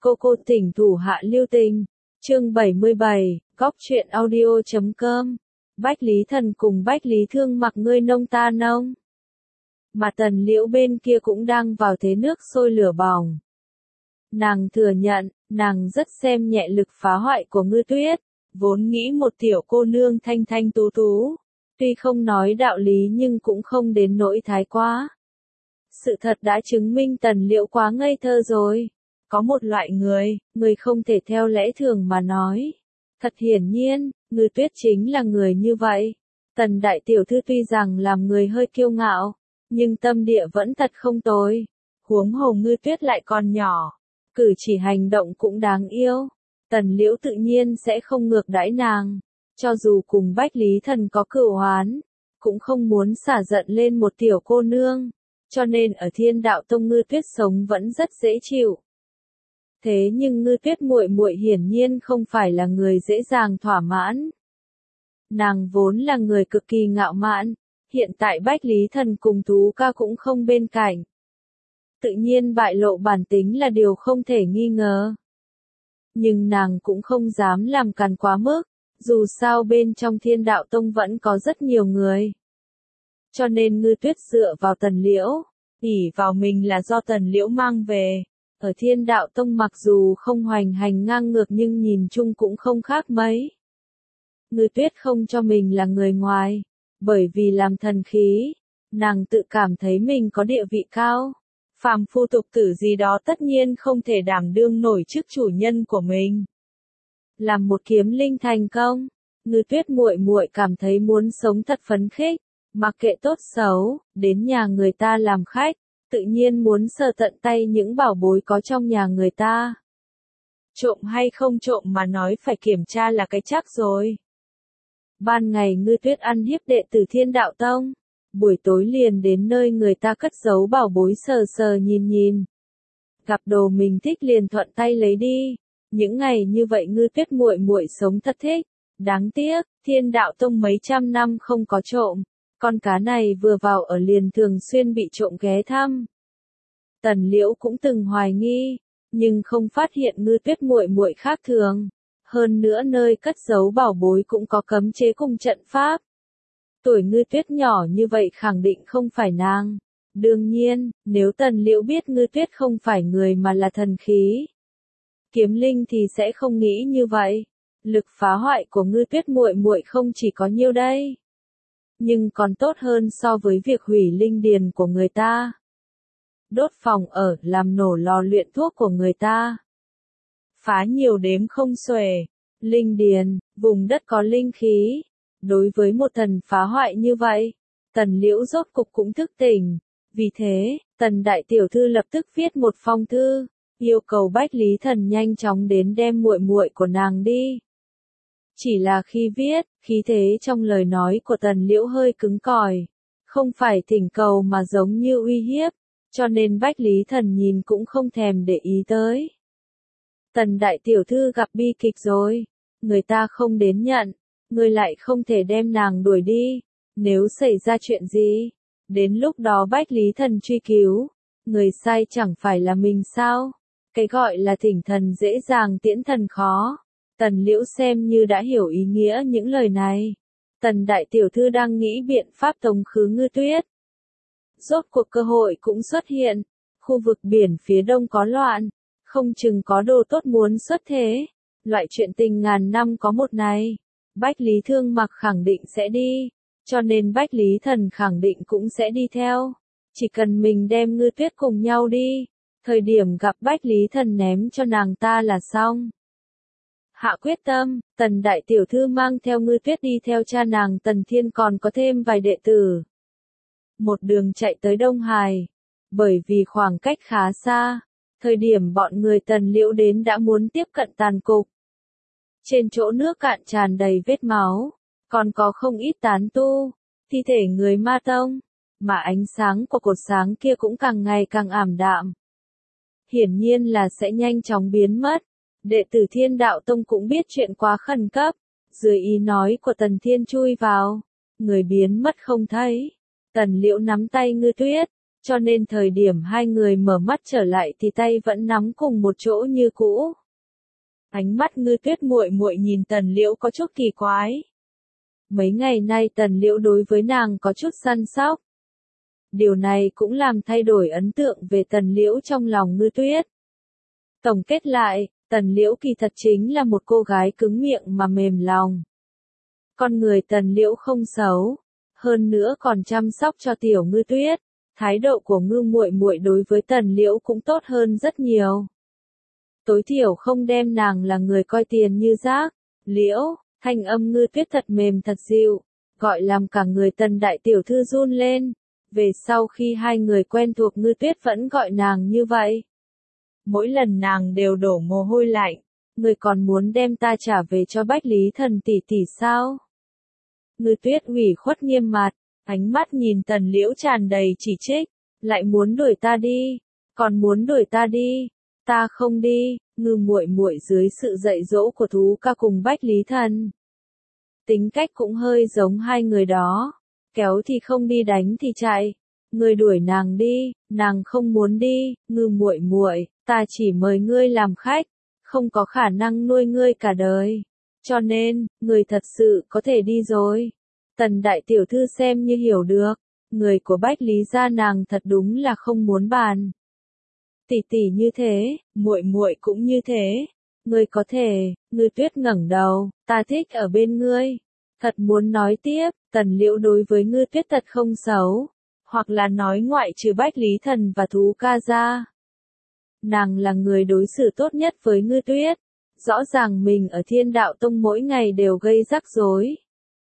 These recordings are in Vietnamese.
Cô tỉnh thủ hạ lưu tình. Chương 77, Góc truyện audio.com. Bách Lý Thần cùng Bách Lý Thương mặc ngươi nông ta nông. Mà Tần Liễu bên kia cũng đang vào thế nước sôi lửa bỏng. Nàng thừa nhận, nàng rất xem nhẹ lực phá hoại của Ngư Tuyết, vốn nghĩ một tiểu cô nương thanh thanh tú tú, tuy không nói đạo lý nhưng cũng không đến nỗi thái quá. Sự thật đã chứng minh Tần Liễu quá ngây thơ rồi. Có một loại người không thể theo lẽ thường mà nói. Thật hiển nhiên, Ngư Tuyết chính là người như vậy. Tần đại tiểu thư tuy rằng làm người hơi kiêu ngạo, nhưng tâm địa vẫn thật không tồi. Huống hồ Ngư Tuyết lại còn nhỏ, cử chỉ hành động cũng đáng yêu. Tần Liễu tự nhiên sẽ không ngược đãi nàng. Cho dù cùng Bách Lý Thần có cửu oán, cũng không muốn xả giận lên một tiểu cô nương. Cho nên ở Thiên Đạo Tông Ngư Tuyết sống vẫn rất dễ chịu. Thế nhưng Ngư Tuyết muội muội hiển nhiên không phải là người dễ dàng thỏa mãn. Nàng vốn là người cực kỳ ngạo mạn, hiện tại Bách Lý Thần cùng Tú Ca cũng không bên cạnh. Tự nhiên bại lộ bản tính là điều không thể nghi ngờ. Nhưng nàng cũng không dám làm càn quá mức, dù sao bên trong Thiên Đạo Tông vẫn có rất nhiều người. Cho nên Ngư Tuyết dựa vào Tần Liễu, ỷ vào mình là do Tần Liễu mang về. Ở Thiên Đạo Tông mặc dù không hoành hành ngang ngược nhưng nhìn chung cũng không khác mấy. Ngư Tuyết không cho mình là người ngoài, bởi vì làm thần khí, nàng tự cảm thấy mình có địa vị cao. Phàm phu tục tử gì đó tất nhiên không thể đảm đương nổi chức chủ nhân của mình. Làm một kiếm linh thành công, Ngư Tuyết muội muội cảm thấy muốn sống thật phấn khích, mặc kệ tốt xấu, đến nhà người ta làm khách. Tự nhiên muốn sờ tận tay những bảo bối có trong nhà người ta. Trộm hay không trộm mà nói phải kiểm tra là cái chắc rồi. Ban ngày Ngư Tuyết ăn hiếp đệ tử Thiên Đạo Tông, buổi tối liền đến nơi người ta cất giấu bảo bối sờ sờ nhìn nhìn. Gặp đồ mình thích liền thuận tay lấy đi. Những ngày như vậy Ngư Tuyết muội muội sống thật thích. Đáng tiếc, Thiên Đạo Tông mấy trăm năm không có trộm. Con cá này vừa vào ở liền thường xuyên bị trộm ghé thăm. Tần Liễu cũng từng hoài nghi, nhưng không phát hiện Ngư Tuyết muội muội khác thường. Hơn nữa nơi cất giấu bảo bối cũng có cấm chế cùng trận pháp. Tuổi Ngư Tuyết nhỏ như vậy khẳng định không phải nàng. Đương nhiên, nếu Tần Liễu biết Ngư Tuyết không phải người mà là thần khí, kiếm linh thì sẽ không nghĩ như vậy. Lực phá hoại của Ngư Tuyết muội muội không chỉ có nhiêu đây, nhưng còn tốt hơn so với việc hủy linh điền của người ta. Đốt phòng ở, làm nổ lò luyện thuốc của người ta. Phá nhiều đếm không xuể. Linh điền, vùng đất có linh khí. Đối với một thần phá hoại như vậy, Tần Liễu rốt cục cũng thức tỉnh. Vì thế, Tần đại tiểu thư lập tức viết một phong thư, yêu cầu Bách Lý Thần nhanh chóng đến đem muội muội của nàng đi. Chỉ là khi viết, khí thế trong lời nói của Tần Liễu hơi cứng cỏi, không phải thỉnh cầu mà giống như uy hiếp, cho nên Bách Lý Thần nhìn cũng không thèm để ý tới. Tần đại tiểu thư gặp bi kịch rồi, người ta không đến nhận, người lại không thể đem nàng đuổi đi, nếu xảy ra chuyện gì, đến lúc đó Bách Lý Thần truy cứu, người sai chẳng phải là mình sao? Cái gọi là thỉnh thần dễ dàng tiễn thần khó. Tần Liễu xem như đã hiểu ý nghĩa những lời này. Tần đại tiểu thư đang nghĩ biện pháp tống khứ Ngư Tuyết. Rốt cuộc cơ hội cũng xuất hiện. Khu vực biển phía đông có loạn. Không chừng có đồ tốt muốn xuất thế. Loại chuyện tình ngàn năm có một này. Bách Lý Thương mặc khẳng định sẽ đi. Cho nên Bách Lý Thần khẳng định cũng sẽ đi theo. Chỉ cần mình đem Ngư Tuyết cùng nhau đi. Thời điểm gặp Bách Lý Thần ném cho nàng ta là xong. Hạ quyết tâm, Tần đại tiểu thư mang theo Ngư Tuyết đi theo cha nàng Tần Thiên còn có thêm vài đệ tử. Một đường chạy tới Đông Hải. Bởi vì khoảng cách khá xa, thời điểm bọn người Tần Liễu đến đã muốn tiếp cận tàn cục. Trên chỗ nước cạn tràn đầy vết máu, còn có không ít tán tu, thi thể người ma tông, mà ánh sáng của cột sáng kia cũng càng ngày càng ảm đạm. Hiển nhiên là sẽ nhanh chóng biến mất. Đệ tử Thiên Đạo Tông cũng biết chuyện quá khẩn cấp, dưới ý nói của Tần Thiên chui vào, người biến mất không thấy. Tần Liễu nắm tay Ngư Tuyết, cho nên thời điểm hai người mở mắt trở lại thì tay vẫn nắm cùng một chỗ như cũ. Ánh mắt Ngư Tuyết muội muội nhìn Tần Liễu có chút kỳ quái. Mấy ngày nay Tần Liễu đối với nàng có chút săn sóc. Điều này cũng làm thay đổi ấn tượng về Tần Liễu trong lòng Ngư Tuyết. Tổng kết lại, Tần Liễu kỳ thật chính là một cô gái cứng miệng mà mềm lòng. Con người Tần Liễu không xấu, hơn nữa còn chăm sóc cho tiểu Ngư Tuyết. Thái độ của Ngư muội muội đối với Tần Liễu cũng tốt hơn rất nhiều. Tối thiểu không đem nàng là người coi tiền như rác. Liễu, thanh âm Ngư Tuyết thật mềm thật dịu, gọi làm cả người Tần đại tiểu thư run lên. Về sau khi hai người quen thuộc Ngư Tuyết vẫn gọi nàng như vậy. Mỗi lần nàng đều đổ mồ hôi lạnh. Người còn muốn đem ta trả về cho Bách Lý Thần tỷ tỷ sao? Ngư Tuyết ủy khuất nghiêm mặt, ánh mắt nhìn Tần Liễu tràn đầy chỉ trích. Lại muốn đuổi ta đi, còn muốn đuổi ta đi. Ta không đi. Ngư muội muội dưới sự dạy dỗ của Thú Ca cùng Bách Lý Thần. Tính cách cũng hơi giống hai người đó. Kéo thì không đi, đánh thì chạy. Ngươi đuổi nàng đi, nàng không muốn đi. Ngư muội muội, ta chỉ mời ngươi làm khách, không có khả năng nuôi ngươi cả đời. Cho nên, ngươi thật sự có thể đi rồi. Tần đại tiểu thư xem như hiểu được, người của Bách Lý gia nàng thật đúng là không muốn bàn. Tỷ tỷ như thế, muội muội cũng như thế. Ngươi có thể. Ngư Tuyết ngẩng đầu, ta thích ở bên ngươi. Thật muốn nói tiếp, Tần Liễu đối với Ngư Tuyết thật không xấu, hoặc là nói ngoại trừ Bách Lý Thần và Thú Ca ra. Nàng là người đối xử tốt nhất với Ngư Tuyết. Rõ ràng mình ở Thiên Đạo Tông mỗi ngày đều gây rắc rối.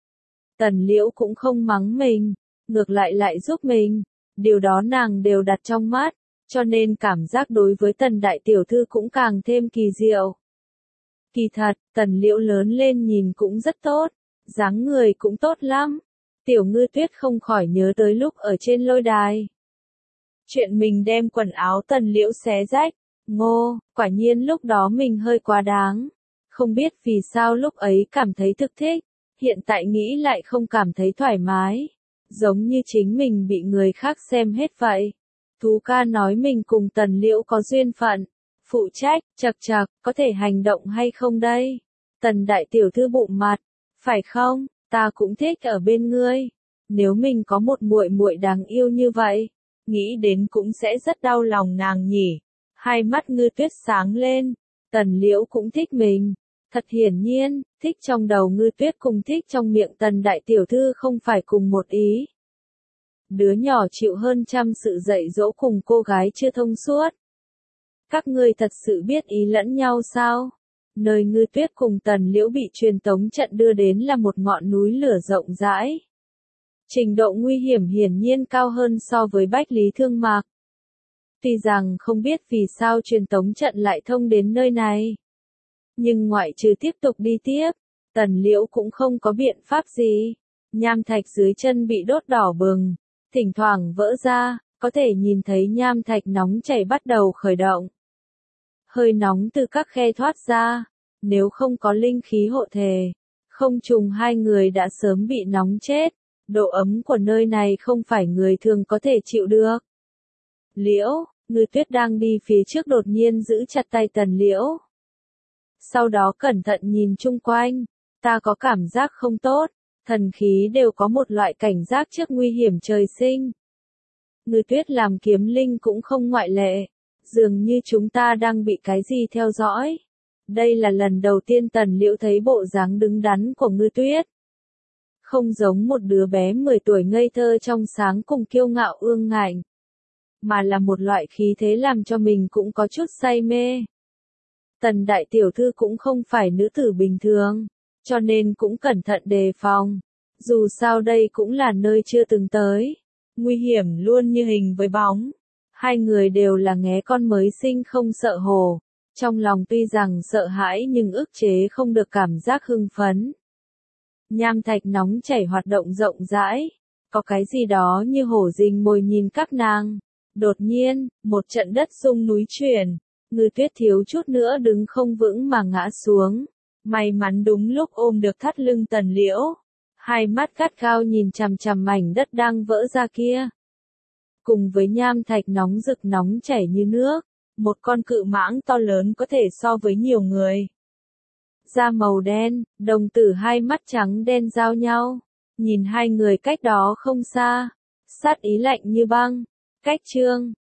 Tần Liễu cũng không mắng mình, ngược lại giúp mình. Điều đó nàng đều đặt trong mắt, cho nên cảm giác đối với Tần đại tiểu thư cũng càng thêm kỳ diệu. Kỳ thật, Tần Liễu lớn lên nhìn cũng rất tốt, dáng người cũng tốt lắm. Tiểu Ngư Tuyết không khỏi nhớ tới lúc ở trên lôi đài. Chuyện mình đem quần áo Tần Liễu xé rách. Ngô, quả nhiên lúc đó mình hơi quá đáng. Không biết vì sao lúc ấy cảm thấy thực thích, hiện tại nghĩ lại không cảm thấy thoải mái. Giống như chính mình bị người khác xem hết vậy. Thú Ca nói mình cùng Tần Liễu có duyên phận. Phụ trách, chậc chậc, có thể hành động hay không đây? Tần đại tiểu thư bụng mặt. Phải không, ta cũng thích ở bên ngươi. Nếu mình có một muội muội đáng yêu như vậy, nghĩ đến cũng sẽ rất đau lòng nàng nhỉ. Hai mắt Ngư Tuyết sáng lên. Tần Liễu cũng thích mình. Thật hiển nhiên, thích trong đầu Ngư Tuyết cùng thích trong miệng Tần đại tiểu thư không phải cùng một ý. Đứa nhỏ chịu hơn trăm sự dạy dỗ cùng cô gái chưa thông suốt. Các ngươi thật sự biết ý lẫn nhau sao? Nơi Ngư Tuyết cùng Tần Liễu bị truyền tống trận đưa đến là một ngọn núi lửa rộng rãi. Trình độ nguy hiểm hiển nhiên cao hơn so với Bách Lý Thương Mạc. Tuy rằng không biết vì sao truyền tống trận lại thông đến nơi này. Nhưng ngoại trừ tiếp tục đi tiếp, Tần Liễu cũng không có biện pháp gì. Nham thạch dưới chân bị đốt đỏ bừng, thỉnh thoảng vỡ ra, có thể nhìn thấy nham thạch nóng chảy bắt đầu khởi động. Hơi nóng từ các khe thoát ra, nếu không có linh khí hộ thể, không trùng hai người đã sớm bị nóng chết. Độ ấm của nơi này không phải người thường có thể chịu được. Liễu, Ngư Tuyết đang đi phía trước đột nhiên giữ chặt tay Tần Liễu. Sau đó cẩn thận nhìn chung quanh, ta có cảm giác không tốt, thần khí đều có một loại cảnh giác trước nguy hiểm trời sinh. Ngư Tuyết làm kiếm linh cũng không ngoại lệ, dường như chúng ta đang bị cái gì theo dõi. Đây là lần đầu tiên Tần Liễu thấy bộ dáng đứng đắn của Ngư Tuyết. Không giống một đứa bé 10 tuổi ngây thơ trong sáng cùng kiêu ngạo ương ngạnh, mà là một loại khí thế làm cho mình cũng có chút say mê. Tần đại tiểu thư cũng không phải nữ tử bình thường, cho nên cũng cẩn thận đề phòng. Dù sao đây cũng là nơi chưa từng tới, nguy hiểm luôn như hình với bóng. Hai người đều là nghé con mới sinh không sợ hổ, trong lòng tuy rằng sợ hãi nhưng ức chế không được cảm giác hưng phấn. Nham thạch nóng chảy hoạt động rộng rãi, có cái gì đó như hổ rình mồi nhìn các nàng. Đột nhiên, một trận đất rung núi chuyển, Ngư Tuyết thiếu chút nữa đứng không vững mà ngã xuống. May mắn đúng lúc ôm được thắt lưng Tần Liễu, hai mắt gắt gao nhìn chằm chằm mảnh đất đang vỡ ra kia. cùng với nham thạch nóng rực nóng chảy như nước, một con cự mãng to lớn có thể so với nhiều người. Da màu đen, đồng tử hai mắt trắng đen giao nhau, nhìn hai người cách đó không xa, sát ý lạnh như băng. Cách chương